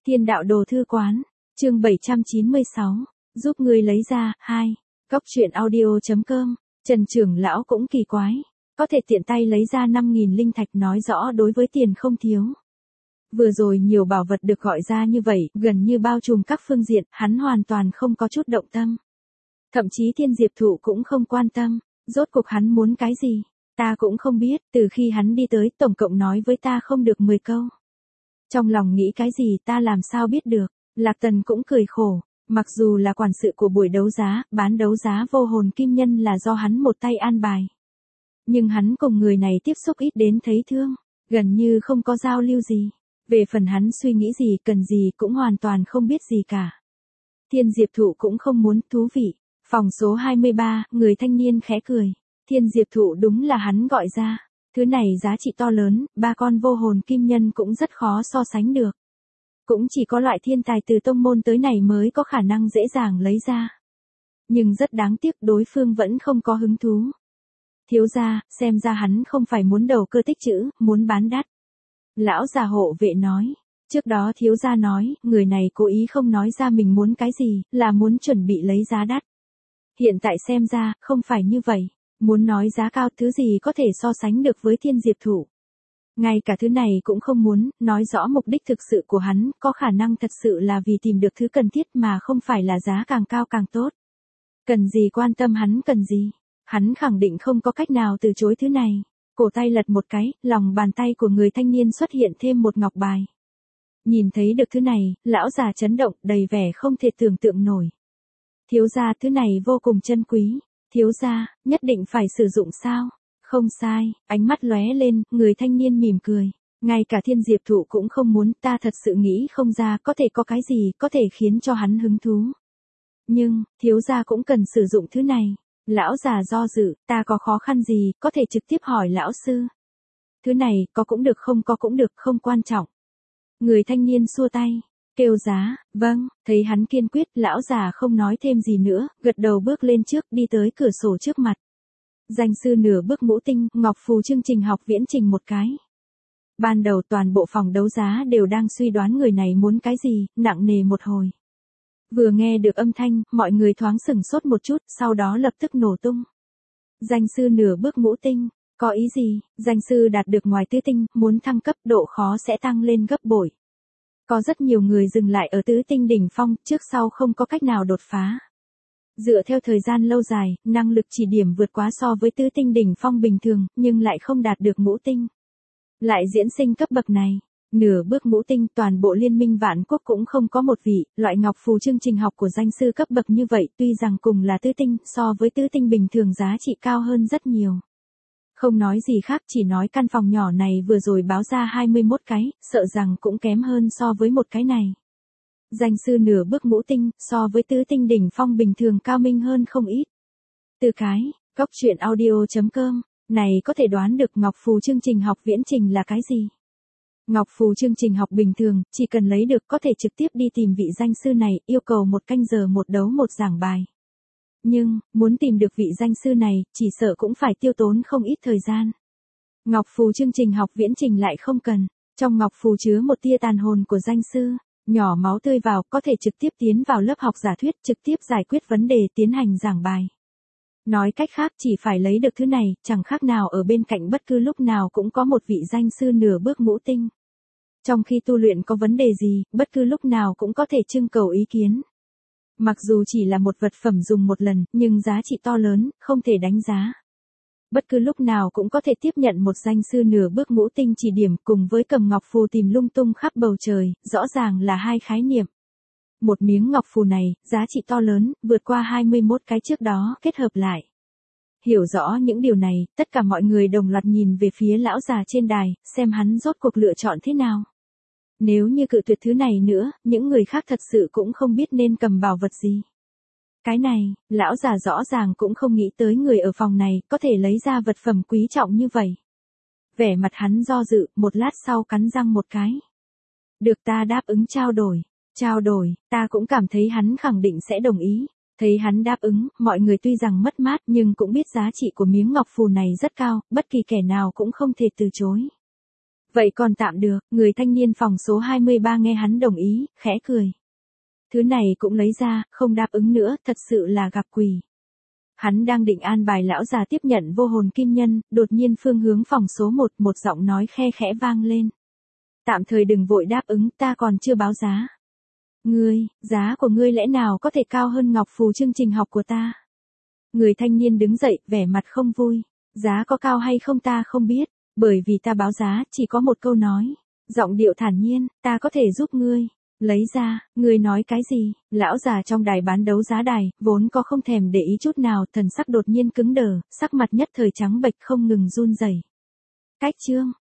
Thiên đạo đồ thư quán, chương 796, giúp ngươi lấy ra, 2. Góc truyện audio.com, Trần trưởng lão cũng kỳ quái, có thể tiện tay lấy ra 5.000 linh thạch nói rõ đối với tiền không thiếu. Vừa rồi nhiều bảo vật được gọi ra như vậy, gần như bao trùm các phương diện, hắn hoàn toàn không có chút động tâm. Thậm chí Thiên Diệp Thụ cũng không quan tâm, rốt cuộc hắn muốn cái gì, ta cũng không biết, từ khi hắn đi tới tổng cộng nói với ta không được 10 câu. Trong lòng nghĩ cái gì ta làm sao biết được, Lạc Tần cũng cười khổ, mặc dù là quản sự của buổi đấu giá, bán đấu giá vô hồn kim nhân là do hắn một tay an bài. Nhưng hắn cùng người này tiếp xúc ít đến thấy thương, gần như không có giao lưu gì. Về phần hắn suy nghĩ gì cần gì cũng hoàn toàn không biết gì cả. Thiên Diệp Thụ cũng không muốn, thú vị. Phòng số 23, người thanh niên khẽ cười. Thiên Diệp Thụ đúng là hắn gọi ra. Thứ này giá trị to lớn, 3 con vô hồn kim nhân cũng rất khó so sánh được. Cũng chỉ có loại thiên tài từ tông môn tới này mới có khả năng dễ dàng lấy ra. Nhưng rất đáng tiếc đối phương vẫn không có hứng thú. Thiếu gia, xem ra hắn không phải muốn đầu cơ tích trữ, muốn bán đắt. Lão già hộ vệ nói. Trước đó thiếu gia nói, người này cố ý không nói ra mình muốn cái gì, là muốn chuẩn bị lấy giá đắt. Hiện tại xem ra, không phải như vậy. Muốn nói giá cao thứ gì có thể so sánh được với Thiên Diệp Thụ. Ngay cả thứ này cũng không muốn, nói rõ mục đích thực sự của hắn, có khả năng thật sự là vì tìm được thứ cần thiết mà không phải là giá càng cao càng tốt. Cần gì quan tâm hắn cần gì. Hắn khẳng định không có cách nào từ chối thứ này. Cổ tay lật một cái, lòng bàn tay của người thanh niên xuất hiện thêm một ngọc bài. Nhìn thấy được thứ này, lão già chấn động, đầy vẻ không thể tưởng tượng nổi. Thiếu gia, thứ này vô cùng chân quý. Thiếu gia, nhất định phải sử dụng sao? Không sai, ánh mắt lóe lên, người thanh niên mỉm cười. Ngay cả Thiên Diệp Thụ cũng không muốn, ta thật sự nghĩ không ra có thể có cái gì có thể khiến cho hắn hứng thú. Nhưng, thiếu gia cũng cần sử dụng thứ này. Lão già do dự, ta có khó khăn gì, có thể trực tiếp hỏi lão sư. Thứ này, có cũng được không có cũng được, không quan trọng. Người thanh niên xua tay, kêu giá, vâng, thấy hắn kiên quyết, lão già không nói thêm gì nữa, gật đầu bước lên trước, đi tới cửa sổ trước mặt. Danh sư nửa bước ngũ tinh, ngọc phù chương trình học viễn trình một cái. Ban đầu toàn bộ phòng đấu giá đều đang suy đoán người này muốn cái gì, nặng nề một hồi. Vừa nghe được âm thanh, mọi người thoáng sửng sốt một chút, sau đó lập tức nổ tung. Danh sư nửa bước ngũ tinh, có ý gì? Danh sư đạt được ngoài tứ tinh, muốn thăng cấp độ khó sẽ tăng lên gấp bội. Có rất nhiều người dừng lại ở tứ tinh đỉnh phong, trước sau không có cách nào đột phá. Dựa theo thời gian lâu dài, năng lực chỉ điểm vượt quá so với tứ tinh đỉnh phong bình thường, nhưng lại không đạt được ngũ tinh. Lại diễn sinh cấp bậc này. Nửa bước ngũ tinh, toàn bộ liên minh vạn quốc cũng không có một vị, loại ngọc phù chương trình học của danh sư cấp bậc như vậy, tuy rằng cùng là tứ tinh, so với tứ tinh bình thường giá trị cao hơn rất nhiều. Không nói gì khác, chỉ nói căn phòng nhỏ này vừa rồi báo ra 21 cái, sợ rằng cũng kém hơn so với một cái này. Danh sư nửa bước ngũ tinh, so với tứ tinh đỉnh phong bình thường cao minh hơn không ít. Từ cái, góc truyện audio.com, này có thể đoán được ngọc phù chương trình học viễn trình là cái gì? Ngọc phù chương trình học bình thường, chỉ cần lấy được có thể trực tiếp đi tìm vị danh sư này, yêu cầu 1 canh giờ một đấu một giảng bài. Nhưng, muốn tìm được vị danh sư này, chỉ sợ cũng phải tiêu tốn không ít thời gian. Ngọc phù chương trình học viễn trình lại không cần. Trong ngọc phù chứa một tia tàn hồn của danh sư, nhỏ máu tươi vào, có thể trực tiếp tiến vào lớp học giả thuyết, trực tiếp giải quyết vấn đề tiến hành giảng bài. Nói cách khác chỉ phải lấy được thứ này, chẳng khác nào ở bên cạnh bất cứ lúc nào cũng có một vị danh sư nửa bước ngũ tinh. Trong khi tu luyện có vấn đề gì, bất cứ lúc nào cũng có thể trưng cầu ý kiến. Mặc dù chỉ là một vật phẩm dùng một lần, nhưng giá trị to lớn, không thể đánh giá. Bất cứ lúc nào cũng có thể tiếp nhận một danh sư nửa bước ngũ tinh chỉ điểm cùng với cầm ngọc phù tìm lung tung khắp bầu trời, rõ ràng là hai khái niệm. Một miếng ngọc phù này, giá trị to lớn, vượt qua 21 cái trước đó, kết hợp lại. Hiểu rõ những điều này, tất cả mọi người đồng loạt nhìn về phía lão già trên đài, xem hắn rốt cuộc lựa chọn thế nào. Nếu như cự tuyệt thứ này nữa, những người khác thật sự cũng không biết nên cầm bảo vật gì. Cái này, lão già rõ ràng cũng không nghĩ tới người ở phòng này có thể lấy ra vật phẩm quý trọng như vậy. Vẻ mặt hắn do dự, một lát sau cắn răng một cái. Được, ta đáp ứng trao đổi, ta cũng cảm thấy hắn khẳng định sẽ đồng ý. Thấy hắn đáp ứng, mọi người tuy rằng mất mát nhưng cũng biết giá trị của miếng ngọc phù này rất cao, bất kỳ kẻ nào cũng không thể từ chối. Vậy còn tạm được, người thanh niên phòng số 23 nghe hắn đồng ý, khẽ cười. Thứ này cũng lấy ra, không đáp ứng nữa, thật sự là gặp quỷ. Hắn đang định an bài lão già tiếp nhận vô hồn kim nhân, đột nhiên phương hướng phòng số 1, một giọng nói khe khẽ vang lên. Tạm thời đừng vội đáp ứng, ta còn chưa báo giá. Ngươi, giá của ngươi lẽ nào có thể cao hơn ngọc phù chương trình học của ta? Người thanh niên đứng dậy, vẻ mặt không vui. Giá có cao hay không ta không biết, bởi vì ta báo giá chỉ có một câu nói. Giọng điệu thản nhiên, ta có thể giúp ngươi. Lấy ra, ngươi nói cái gì? Lão già trong đài bán đấu giá đài, vốn có không thèm để ý chút nào, thần sắc đột nhiên cứng đờ, sắc mặt nhất thời trắng bệch không ngừng run rẩy. Cách chương